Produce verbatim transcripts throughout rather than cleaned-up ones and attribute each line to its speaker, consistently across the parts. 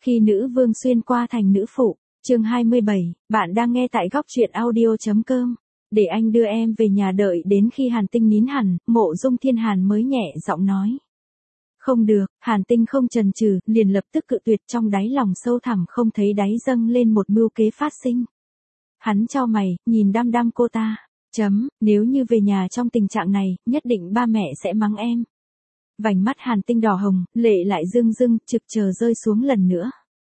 Speaker 1: Khi nữ vương xuyên qua thành nữ phụ, chương hai mươi bảy, bạn đang nghe tại góc truyện audio.com. Để anh đưa em về nhà đợi đến khi Hàn Tinh nín hẳn, Mộ Dung Thiên Hàn mới nhẹ giọng nói. Không được, Hàn Tinh không chần chừ, liền lập tức cự tuyệt, trong đáy lòng sâu thẳm không thấy đáy dâng lên một mưu kế phát sinh. Hắn chau mày, nhìn đăm đăm cô ta, chấm, nếu như về nhà trong tình trạng này, nhất định ba mẹ sẽ mắng em. Vành mắt Hàn Tinh đỏ hồng, lệ lại rưng rưng, trực chờ rơi xuống lần nữa.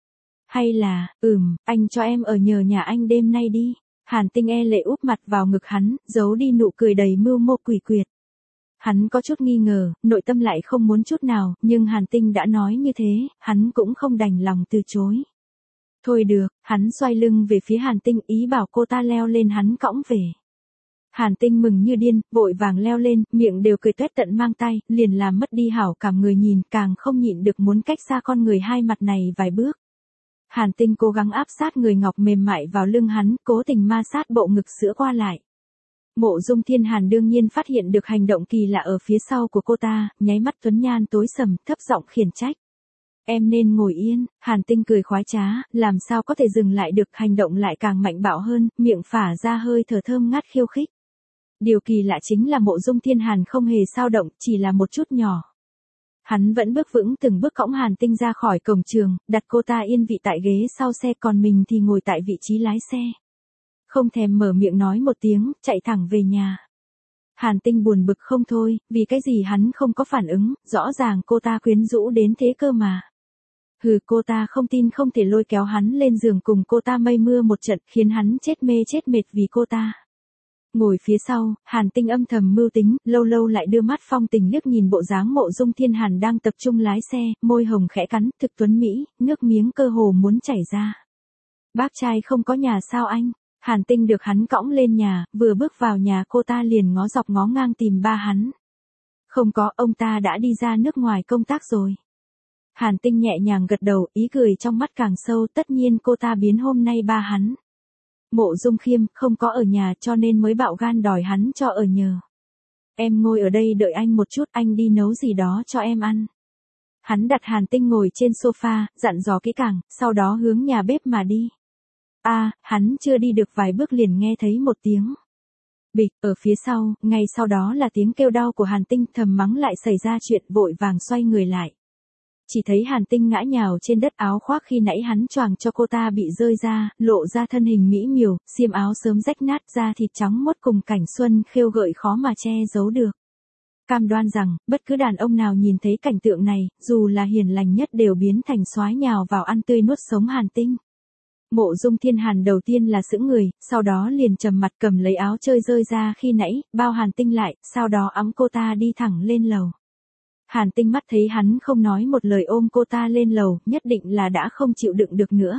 Speaker 1: Hay là, ừm, anh cho em ở nhờ nhà anh đêm nay đi. Hàn Tinh e lệ úp mặt vào ngực hắn, giấu đi nụ cười đầy mưu mô quỷ quyệt. Hắn có chút nghi ngờ, nội tâm lại không muốn chút nào, nhưng Hàn Tinh đã nói như thế, hắn cũng không đành lòng từ chối. Thôi được, hắn xoay lưng về phía Hàn Tinh, ý bảo cô ta leo lên hắn cõng về. Hàn Tinh mừng như điên, vội vàng leo lên, miệng đều cười tuét tận mang tay, liền làm mất đi hảo cảm người nhìn, càng không nhịn được muốn cách xa con người hai mặt này vài bước. Hàn Tinh cố gắng áp sát người ngọc mềm mại vào lưng hắn, cố tình ma sát bộ ngực sữa qua lại. Mộ Dung Thiên Hàn đương nhiên phát hiện được hành động kỳ lạ ở phía sau của cô ta, nháy mắt tuấn nhan tối sầm, thấp giọng khiển trách. Em nên ngồi yên. Hàn Tinh cười khoái trá, làm sao có thể dừng lại được, hành động lại càng mạnh bạo hơn, miệng phả ra hơi thở thơm ngát khiêu khích. Điều kỳ lạ chính là Mộ Dung Thiên Hàn không hề dao động, chỉ là một chút nhỏ. Hắn vẫn bước vững từng bước cõng Hàn Tinh ra khỏi cổng trường, đặt cô ta yên vị tại ghế sau xe, còn mình thì ngồi tại vị trí lái xe. Không thèm mở miệng nói một tiếng, chạy thẳng về nhà. Hàn Tinh buồn bực không thôi, vì cái gì hắn không có phản ứng, rõ ràng cô ta quyến rũ đến thế cơ mà. Hừ, cô ta không tin không thể lôi kéo hắn lên giường cùng cô ta mây mưa một trận, khiến hắn chết mê chết mệt vì cô ta. Ngồi phía sau, Hàn Tinh âm thầm mưu tính, lâu lâu lại đưa mắt phong tình liếc nhìn bộ dáng Mộ Dung Thiên Hàn đang tập trung lái xe, môi hồng khẽ cắn, thực tuấn mỹ, nước miếng cơ hồ muốn chảy ra. Bác trai không có nhà sao anh? Hàn Tinh được hắn cõng lên nhà, vừa bước vào nhà cô ta liền ngó dọc ngó ngang tìm ba hắn. Không có, ông ta đã đi ra nước ngoài công tác rồi. Hàn Tinh nhẹ nhàng gật đầu, ý cười trong mắt càng sâu, tất nhiên cô ta biến hôm nay ba hắn. Mộ Dung Khiêm không có ở nhà cho nên mới bạo gan đòi hắn cho ở nhờ. Em ngồi ở đây đợi anh một chút, anh đi nấu gì đó cho em ăn. Hắn đặt Hàn Tinh ngồi trên sofa, dặn dò kỹ càng, sau đó hướng nhà bếp mà đi. A, à, hắn chưa đi được vài bước liền nghe thấy một tiếng bịch ở phía sau, ngay sau đó là tiếng kêu đau của Hàn Tinh, thầm mắng lại xảy ra chuyện, vội vàng xoay người lại. Chỉ thấy Hàn Tinh ngã nhào trên đất, áo khoác khi nãy hắn choàng cho cô ta bị rơi ra, lộ ra thân hình mỹ miều, xiêm áo sớm rách nát, da thịt trắng muốt cùng cảnh xuân khêu gợi khó mà che giấu được. Cam đoan rằng, bất cứ đàn ông nào nhìn thấy cảnh tượng này, dù là hiền lành nhất đều biến thành soái nhào vào ăn tươi nuốt sống Hàn Tinh. Mộ Dung Thiên Hàn đầu tiên là sững người, sau đó liền trầm mặt cầm lấy áo chơi rơi ra khi nãy, bao Hàn Tinh lại, sau đó ẵm cô ta đi thẳng lên lầu. Hàn Tinh mắt thấy hắn không nói một lời ôm cô ta lên lầu, nhất định là đã không chịu đựng được nữa.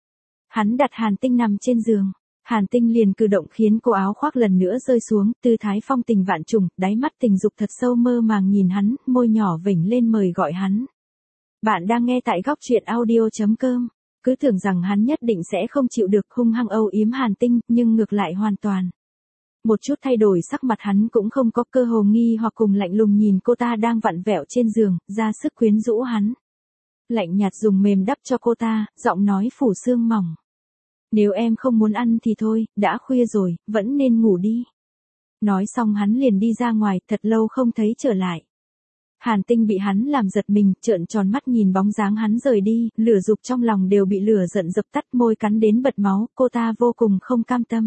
Speaker 1: Hắn đặt Hàn Tinh nằm trên giường. Hàn Tinh liền cử động khiến cô áo khoác lần nữa rơi xuống, tư thái phong tình vạn trùng, đáy mắt tình dục thật sâu mơ màng nhìn hắn, môi nhỏ vểnh lên mời gọi hắn. Bạn đang nghe tại góc truyện audio.com. Cứ tưởng rằng hắn nhất định sẽ không chịu được, hung hăng âu yếm Hàn Tinh, nhưng ngược lại hoàn toàn. Một chút thay đổi sắc mặt hắn cũng không có, cơ hồ nghi hoặc cùng lạnh lùng nhìn cô ta đang vặn vẹo trên giường, ra sức quyến rũ hắn. Lạnh nhạt dùng mềm đắp cho cô ta, giọng nói phủ sương mỏng. Nếu em không muốn ăn thì thôi, đã khuya rồi, vẫn nên ngủ đi. Nói xong hắn liền đi ra ngoài, thật lâu không thấy trở lại. Hàn Tinh bị hắn làm giật mình, trợn tròn mắt nhìn bóng dáng hắn rời đi, lửa dục trong lòng đều bị lửa giận dập tắt, môi cắn đến bật máu, cô ta vô cùng không cam tâm.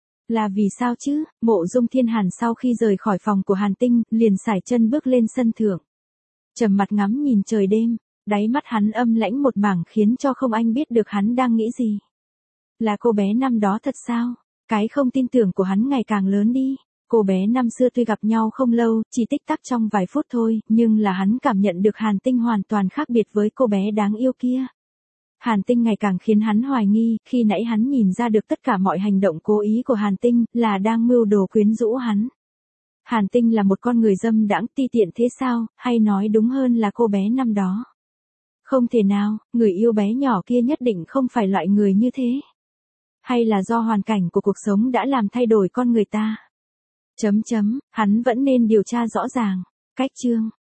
Speaker 1: Là vì sao chứ? Mộ Dung Thiên Hàn sau khi rời khỏi phòng của Hàn Tinh, liền sải chân bước lên sân thượng. Trầm mặt ngắm nhìn trời đêm, đáy mắt hắn âm lãnh một mảng khiến cho không anh biết được hắn đang nghĩ gì. Là cô bé năm đó thật sao? Cái không tin tưởng của hắn ngày càng lớn đi. Cô bé năm xưa tuy gặp nhau không lâu, chỉ tích tắc trong vài phút thôi, nhưng là hắn cảm nhận được Hàn Tinh hoàn toàn khác biệt với cô bé đáng yêu kia. Hàn Tinh ngày càng khiến hắn hoài nghi, khi nãy hắn nhìn ra được tất cả mọi hành động cố ý của Hàn Tinh, là đang mưu đồ quyến rũ hắn. Hàn Tinh là một con người dâm đãng ti tiện thế sao, hay nói đúng hơn là cô bé năm đó. Không thể nào, người yêu bé nhỏ kia nhất định không phải loại người như thế. Hay là do hoàn cảnh của cuộc sống đã làm thay đổi con người ta. Chấm chấm, hắn vẫn nên điều tra rõ ràng. Cách chương.